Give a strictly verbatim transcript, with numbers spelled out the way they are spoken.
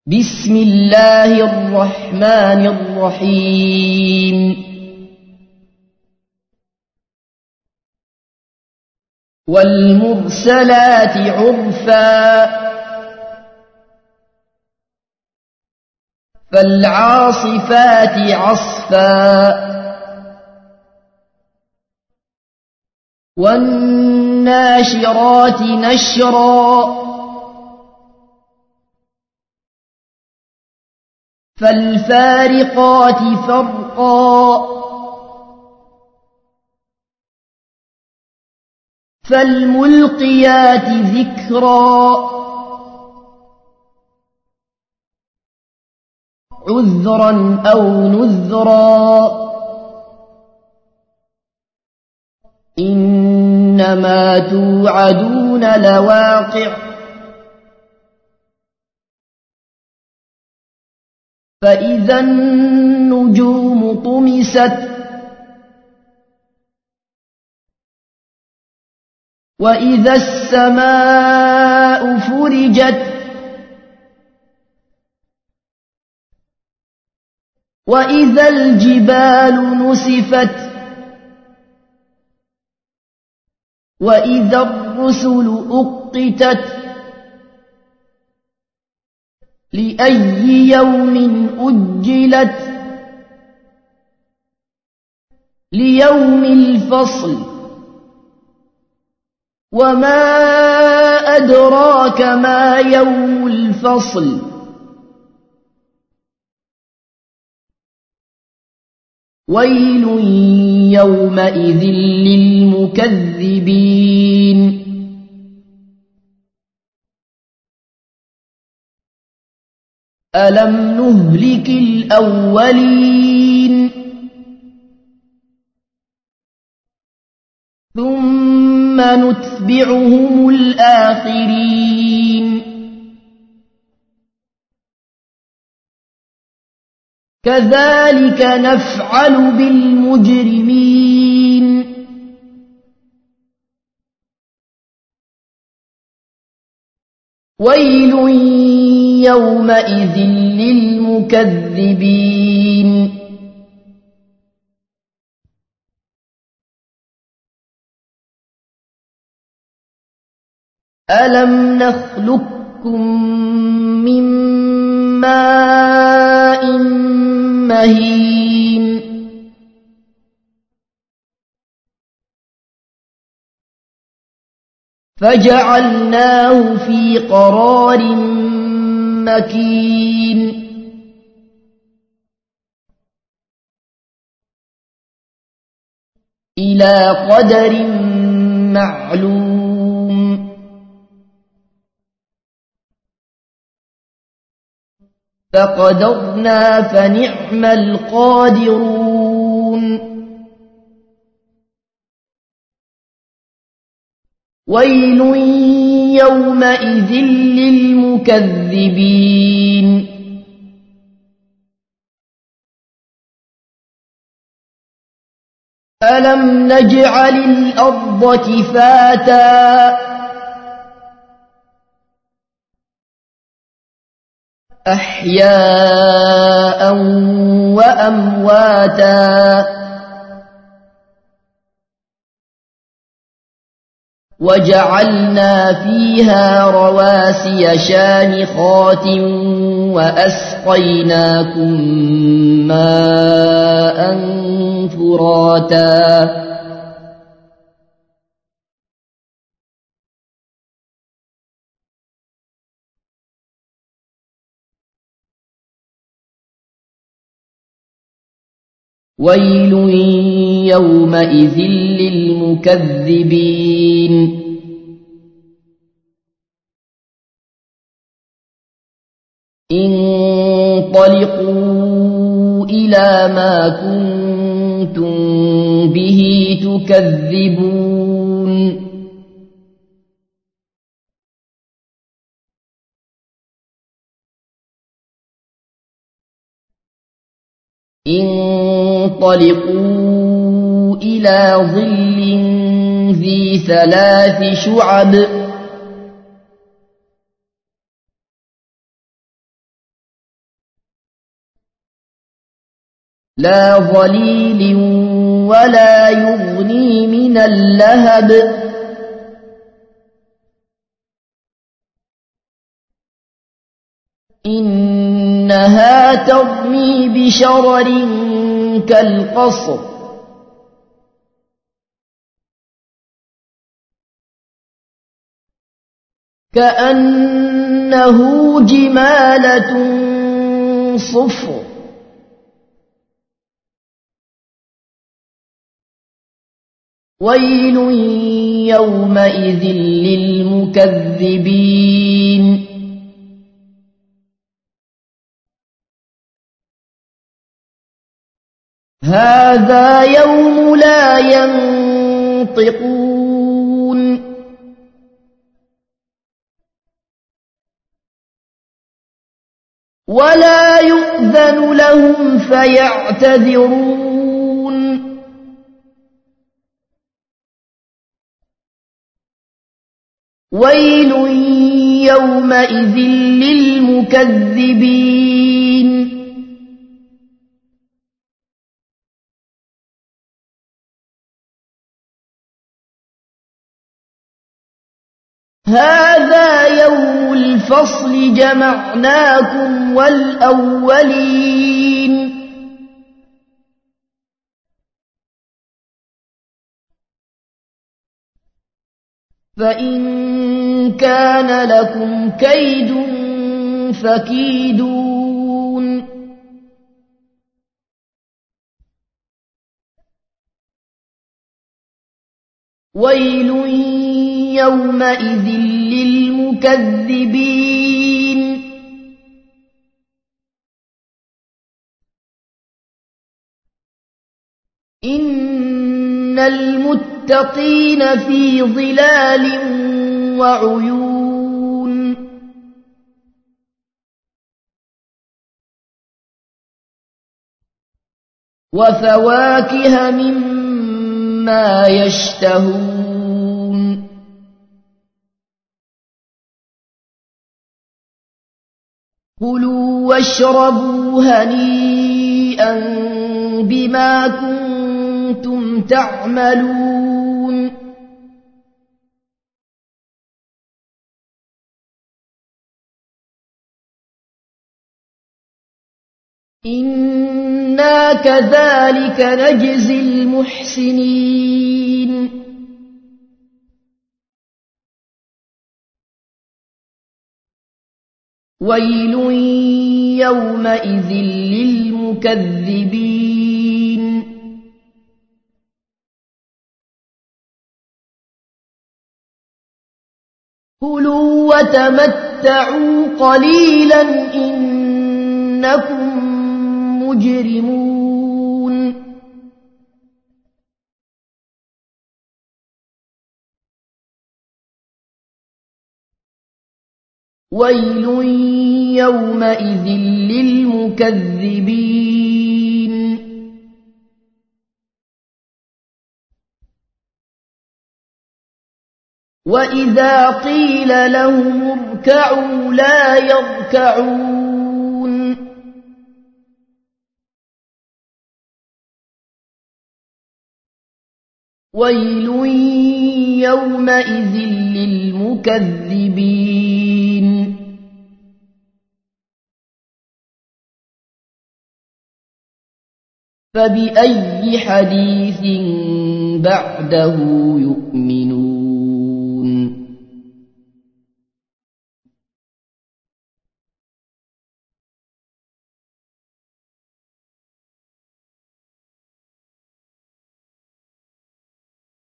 بسم الله الرحمن الرحيم والمرسلات عرفا فالعاصفات عصفا والناشرات نشرا فالفارقات فرقا فالملقيات ذكرا عذرا أو نذرا إنما توعدون لواقع فإذا النجوم طمست وإذا السماء فرجت وإذا الجبال نسفت وإذا الرسل أقتت لأي يوم أجلت ليوم الفصل وما أدراك ما يوم الفصل ويل يومئذ للمكذبين ألم نهلك الأولين ثم نتبعهم الآخرين كذلك نفعل بالمجرمين ويل يومئذ للمكذبين ألم نخلقكم من ماء مهين فجعلناه في قرار مكين إلى قدر معلوم فقدرنا فنعم القادرون ويل يومئذ للمكذبين ألم نجعل الأرض كفاتا أحياء وأمواتا وجعلنا فيها رواسي شامخات وأسقيناكم ماء فراتا ويل يومئذ للمكذبين انطلقوا إلى ما كنتم به تكذبون انطلقوا إلى ظل ذي ثلاث شعب لا ظليل ولا يغني من اللهب إنها ترمي بشرر كالقصر كأنه جمالة صفر ويل يومئذ للمكذبين هذا يوم لا ينطقون ولا يؤذن لهم فيعتذرون ويل يومئذ للمكذبين هذا يوم الفصل جمعناكم والأولين فإن كان لكم كيد فكيدون ويل يومئذ للمكذبين إن المتقين في ظلال وعيون وفواكه مما يشتهون كلوا واشربوا هنيئا بما كنتم تعملون إنا كذلك نجزي المحسنين ويل يومئذ للمكذبين كلوا وتمتعوا قليلا إنكم مجرمون ويل يومئذ للمكذبين وإذا قيل لهم اركعوا لا يركعون ويل يومئذ للمكذبين فبأي حديث بعده يؤمنون